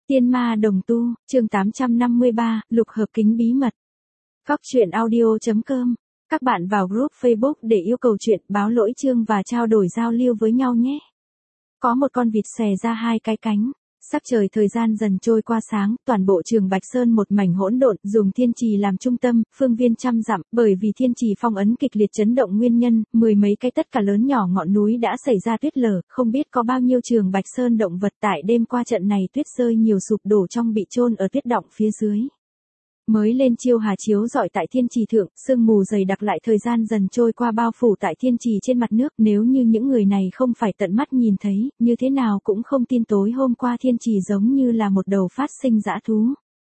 Tiên ma đồng tu, chương 853, lục hợp kính bí mật. Góc truyện audio.com. Các bạn vào group Facebook để yêu cầu chuyện, báo lỗi chương và trao đổi giao lưu với nhau nhé. Có một con vịt xòe ra hai cái cánh. Sắc trời thời gian dần trôi qua sáng, toàn bộ Trường Bạch Sơn một mảnh hỗn độn, dùng thiên trì làm trung tâm, phương viên trăm dặm, bởi vì thiên trì phong ấn kịch liệt chấn động nguyên nhân, mười mấy cái tất cả lớn nhỏ ngọn núi đã xảy ra tuyết lở, không biết có bao nhiêu Trường Bạch Sơn động vật tại đêm qua trận này tuyết rơi nhiều sụp đổ trong bị chôn ở tuyết động phía dưới. Mới lên chiêu hà chiếu rọi tại thiên trì thượng, sương mù dày đặc lại thời gian dần trôi qua bao phủ tại thiên trì trên mặt nước, nếu như những người này không phải tận mắt nhìn thấy, như thế nào cũng không tin tối hôm qua thiên trì giống như là một đầu phát sinh dã thú.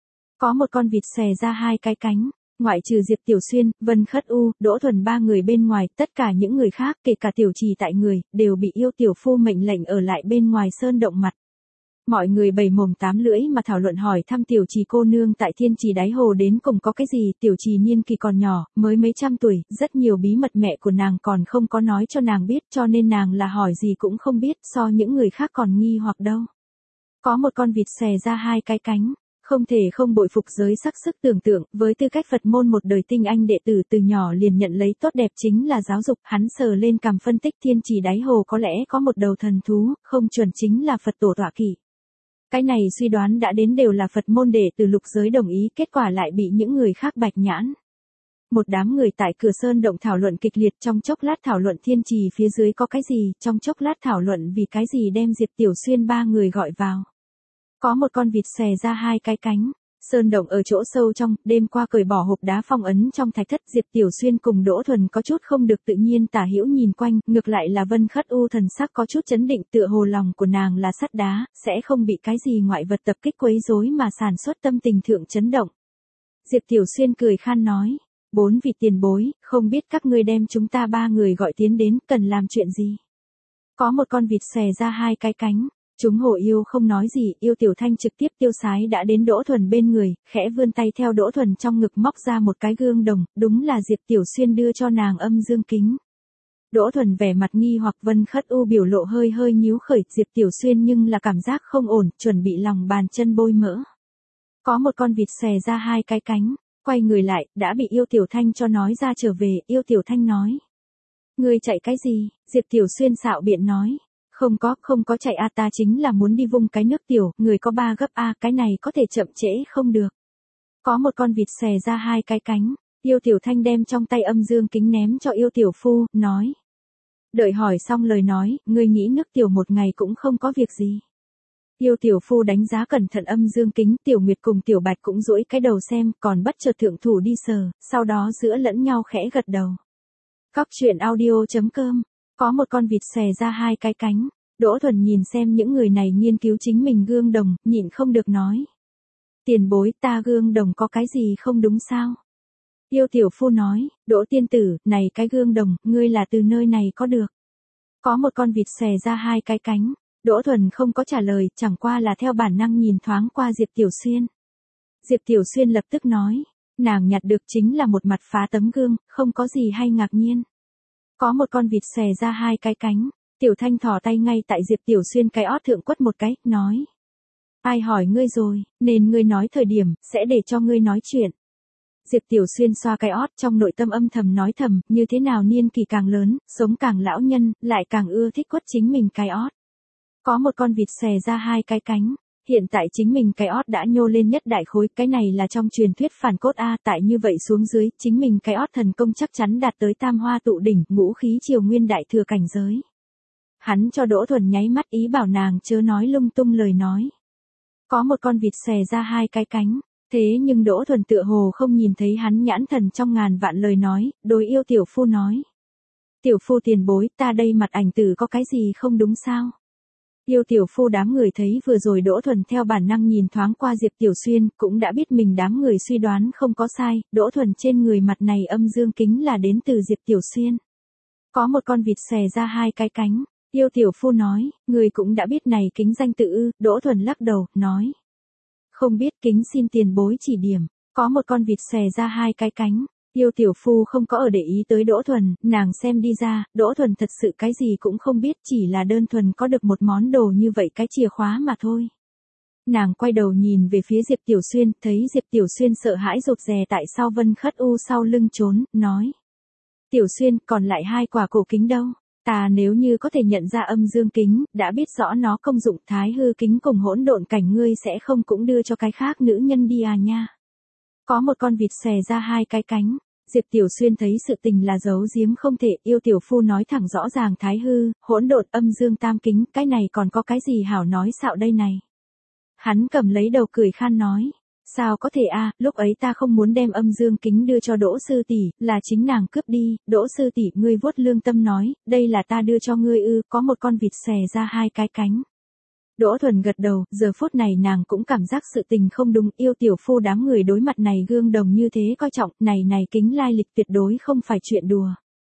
Có một con vịt xòe ra hai cái cánh, ngoại trừ Diệp Tiểu Xuyên, Vân Khất U, Đỗ Thuần ba người bên ngoài, tất cả những người khác, kể cả Tiểu Trì tại người, đều bị yêu tiểu phu mệnh lệnh ở lại bên ngoài sơn động mặt. Mọi người bày mồm tám lưỡi mà thảo luận hỏi thăm Tiểu Trì cô nương tại thiên trì đáy hồ đến cùng có cái gì. Tiểu Trì niên kỳ còn nhỏ, mới mấy trăm tuổi, rất nhiều bí mật mẹ của nàng còn không có nói cho nàng biết, cho nên nàng là hỏi gì cũng không biết, so những người khác còn nghi hoặc đâu. Có một con vịt xòe ra hai cái cánh, không thể không bội phục giới sắc sức tưởng tượng, với tư cách Phật môn một đời tinh anh đệ tử từ nhỏ liền nhận lấy tốt đẹp chính là giáo dục. Hắn sờ lên cằm phân tích thiên trì đáy hồ có lẽ có một đầu thần thú, không chuẩn chính là Phật tổ tọa kỵ. Cái này suy đoán đã đến đều là Phật môn đệ tử lục giới đồng ý, kết quả lại bị những người khác bạch nhãn. Một đám người tại cửa sơn động thảo luận kịch liệt, trong chốc lát thảo luận thiên trì phía dưới có cái gì, trong chốc lát thảo luận vì cái gì đem Diệp Tiểu Xuyên ba người gọi vào. Có một con vịt xòe ra hai cái cánh. Sơn động ở chỗ sâu trong, đêm qua cởi bỏ hộp đá phong ấn trong thạch thất, Diệp Tiểu Xuyên cùng Đỗ Thuần có chút không được tự nhiên tả hữu nhìn quanh, ngược lại là Vân Khất U thần sắc có chút chấn định, tựa hồ lòng của nàng là sắt đá, sẽ không bị cái gì ngoại vật tập kích quấy rối mà sản xuất tâm tình thượng chấn động. Diệp Tiểu Xuyên cười khan nói, bốn vị tiền bối, không biết các ngươi đem chúng ta ba người gọi tiến đến, cần làm chuyện gì? Có một con vịt xòe ra hai cái cánh. Chúng hồ yêu không nói gì, yêu Tiểu Thanh trực tiếp tiêu sái đã đến Đỗ Thuần bên người, khẽ vươn tay theo Đỗ Thuần trong ngực móc ra một cái gương đồng, đúng là Diệp Tiểu Xuyên đưa cho nàng âm dương kính. Đỗ Thuần vẻ mặt nghi hoặc, Vân Khất U biểu lộ hơi hơi nhíu khởi, Diệp Tiểu Xuyên nhưng là cảm giác không ổn, chuẩn bị lòng bàn chân bôi mỡ. Có một con vịt xòe ra hai cái cánh, quay người lại, đã bị yêu Tiểu Thanh cho nói ra trở về, yêu Tiểu Thanh nói. Ngươi chạy cái gì? Diệp Tiểu Xuyên xạo biện nói. Không có chạy ta chính là muốn đi vung cái nước tiểu, người có ba gấp cái này có thể chậm trễ không được. Có một con vịt xòe ra hai cái cánh, yêu Tiểu Thanh đem trong tay âm dương kính ném cho yêu tiểu phu, nói. Đợi hỏi xong lời nói, ngươi nghĩ nước tiểu một ngày cũng không có việc gì. Yêu tiểu phu đánh giá cẩn thận âm dương kính, Tiểu Nguyệt cùng Tiểu Bạch cũng duỗi cái đầu xem, còn bất chợt thượng thủ đi sờ, sau đó giữa lẫn nhau khẽ gật đầu. Góc truyện audio.com. Có một con vịt xòe ra hai cái cánh. Đỗ Thuần nhìn xem những người này nghiên cứu chính mình gương đồng, nhịn không được nói. Tiền bối, ta gương đồng có cái gì không đúng sao? Yêu tiểu phu nói, Đỗ tiên tử, này cái gương đồng, ngươi là từ nơi này có được. Có một con vịt xòe ra hai cái cánh. Đỗ Thuần không có trả lời, chẳng qua là theo bản năng nhìn thoáng qua Diệp Tiểu Xuyên. Diệp Tiểu Xuyên lập tức nói, nàng nhặt được chính là một mặt phá tấm gương, không có gì hay ngạc nhiên. Có một con vịt xòe ra hai cái cánh, Tiểu Thanh thò tay ngay tại Diệp Tiểu Xuyên cái ót thượng quất một cái, nói. Ai hỏi ngươi rồi, nên ngươi nói thời điểm, sẽ để cho ngươi nói chuyện. Diệp Tiểu Xuyên xoa cái ót trong nội tâm âm thầm nói thầm, như thế nào niên kỳ càng lớn, sống càng lão nhân, lại càng ưa thích quất chính mình cái ót. Có một con vịt xòe ra hai cái cánh. Hiện tại chính mình cái ót đã nhô lên nhất đại khối, cái này là trong truyền thuyết phản cốt tại như vậy xuống dưới, chính mình cái ót thần công chắc chắn đạt tới tam hoa tụ đỉnh, ngũ khí triều nguyên đại thừa cảnh giới. Hắn cho Đỗ Thuần nháy mắt ý bảo nàng chớ nói lung tung lời nói. Có một con vịt xòe ra hai cái cánh, thế nhưng Đỗ Thuần tựa hồ không nhìn thấy hắn nhãn thần trong ngàn vạn lời nói, đối yêu tiểu phu nói. Tiểu phu tiền bối, ta đây mặt ảnh tử có cái gì không đúng sao? Yêu tiểu phu đám người thấy vừa rồi Đỗ Thuần theo bản năng nhìn thoáng qua Diệp Tiểu Xuyên, cũng đã biết mình đám người suy đoán không có sai, Đỗ Thuần trên người mặt này âm dương kính là đến từ Diệp Tiểu Xuyên. Có một con vịt xòe ra hai cái cánh, yêu tiểu phu nói, người cũng đã biết này kính danh tự ư, Đỗ Thuần lắc đầu, nói. Không biết, kính xin tiền bối chỉ điểm. Có một con vịt xòe ra hai cái cánh. Yêu tiểu phu không có ở để ý tới Đỗ Thuần, nàng xem đi ra, Đỗ Thuần thật sự cái gì cũng không biết, chỉ là đơn thuần có được một món đồ như vậy cái chìa khóa mà thôi. Nàng quay đầu nhìn về phía Diệp Tiểu Xuyên, thấy Diệp Tiểu Xuyên sợ hãi rụt rè tại sau Vân Khất U sau lưng trốn, nói. Tiểu Xuyên, còn lại 2 quả cổ kính đâu? Ta nếu như có thể nhận ra âm dương kính, đã biết rõ nó công dụng, thái hư kính cùng hỗn độn cảnh ngươi sẽ không cũng đưa cho cái khác nữ nhân đi à nha. Có một con vịt xòe ra 2 cái cánh. Diệp Tiểu Xuyên thấy sự tình là giấu giếm không thể, yêu tiểu phu nói thẳng rõ ràng thái hư, hỗn độn, âm dương tam kính, cái này còn có cái gì hảo nói xạo đây này. Hắn cầm lấy đầu cười khan nói. Sao có thể a, lúc ấy ta không muốn đem âm dương kính đưa cho Đỗ sư tỷ, là chính nàng cướp đi. Đỗ sư tỷ, ngươi vuốt lương tâm nói, đây là ta đưa cho ngươi ư, có một con vịt xòe ra 2 cái cánh. Đỗ Thuần gật đầu, giờ phút này nàng cũng cảm giác sự tình không đúng, yêu tiểu phu đám người đối mặt này gương đồng như thế coi trọng, này kính lai lịch tuyệt đối không phải chuyện đùa.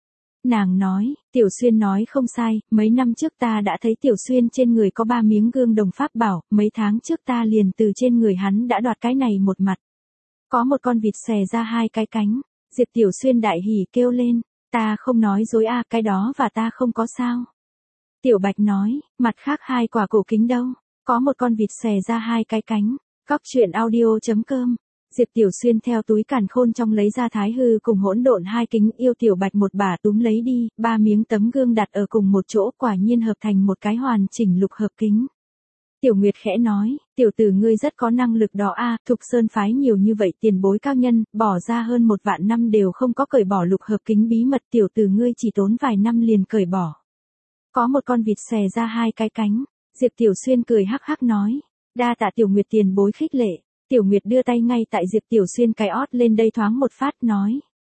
Nàng nói, Tiểu Xuyên nói không sai, mấy năm trước ta đã thấy Tiểu Xuyên trên người có 3 miếng gương đồng pháp bảo, mấy tháng trước ta liền từ trên người hắn đã đoạt cái này một mặt. Có một con vịt xòe ra 2 cái cánh, Diệp Tiểu Xuyên đại hỉ kêu lên, ta không nói dối a, cái đó và ta không có sao. Tiểu Bạch nói, mặt khác 2 quả cổ kính đâu, có một con vịt xòe ra 2 cái cánh, Cóc truyện audio.com. Diệp Tiểu Xuyên theo túi càn khôn trong lấy ra thái hư cùng hỗn độn 2 kính, yêu Tiểu Bạch một bà túm lấy đi, 3 miếng tấm gương đặt ở cùng một chỗ, quả nhiên hợp thành một cái hoàn chỉnh lục hợp kính. Tiểu Nguyệt khẽ nói, tiểu tử ngươi rất có năng lực đó a, Thục Sơn phái nhiều như vậy tiền bối cao nhân, bỏ ra hơn 1 vạn năm đều không có cởi bỏ lục hợp kính bí mật, tiểu tử ngươi chỉ tốn vài năm liền cởi bỏ. Có một con vịt xòe ra 2 cái cánh, Diệp Tiểu Xuyên cười hắc hắc nói, đa tạ Tiểu Nguyệt tiền bối khích lệ. Tiểu Nguyệt đưa tay ngay tại Diệp Tiểu Xuyên cái ót lên đây thoáng một phát nói.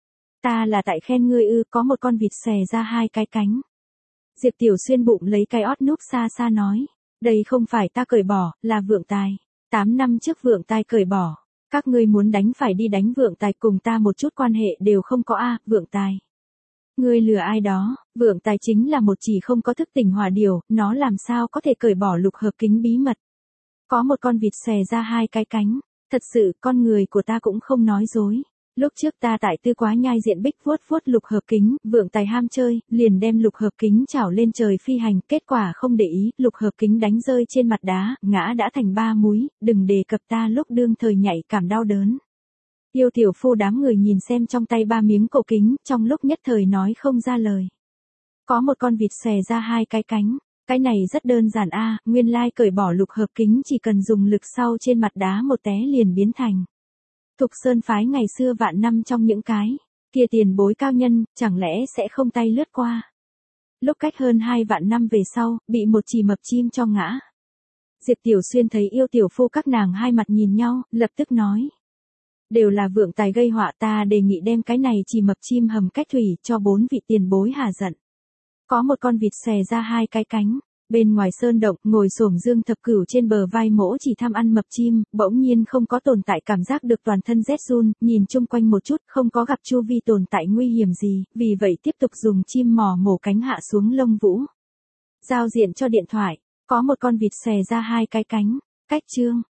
Ta là tại khen ngươi ư, có một con vịt xòe ra 2 cái cánh. Diệp Tiểu Xuyên bụng lấy cái ót núp xa xa nói. Đây không phải ta cởi bỏ, là Vượng Tài. 8 năm trước Vượng Tài cởi bỏ. Các ngươi muốn đánh phải đi đánh Vượng Tài, cùng ta một chút quan hệ đều không có a, Vượng Tài. Ngươi lừa ai đó, Vượng Tài chính là một chỉ không có thức tỉnh hỏa điều, nó làm sao có thể cởi bỏ lục hợp kính bí mật. Có một con vịt xòe ra 2 cái cánh, thật sự con người của ta cũng không nói dối. Lúc trước ta tại Tư Quá Nhai diện bích vuốt lục hợp kính, Vượng Tài ham chơi, liền đem lục hợp kính chảo lên trời phi hành, kết quả không để ý, lục hợp kính đánh rơi trên mặt đá, ngã đã thành 3 múi, đừng đề cập ta lúc đương thời nhạy cảm đau đớn. Yêu tiểu phu đám người nhìn xem trong tay 3 miếng cổ kính, trong lúc nhất thời nói không ra lời. Có một con vịt xòe ra 2 cái cánh. Cái này rất đơn giản a, nguyên lai cởi bỏ lục hợp kính chỉ cần dùng lực sau trên mặt đá một té liền biến thành. Thục Sơn phái ngày xưa vạn năm trong những cái kia tiền bối cao nhân, chẳng lẽ sẽ không tay lướt qua. Lúc cách hơn 2 vạn năm về sau, bị một chỉ mập chim cho ngã. Diệp Tiểu Xuyên thấy yêu tiểu phu các nàng hai mặt nhìn nhau, lập tức nói. Đều là Vượng Tài gây họa, ta đề nghị đem cái này chỉ mập chim hầm cách thủy cho 4 vị tiền bối hà giận. Có một con vịt xòe ra 2 cái cánh, bên ngoài sơn động, ngồi xổm Dương Thập Cửu trên bờ vai mỗ chỉ tham ăn mập chim, bỗng nhiên không có tồn tại cảm giác được toàn thân rét run, nhìn chung quanh một chút, không có gặp chu vi tồn tại nguy hiểm gì, vì vậy tiếp tục dùng chim mỏ mổ cánh hạ xuống lông vũ. Giao diện cho điện thoại, có một con vịt xòe ra 2 cái cánh, cách chương.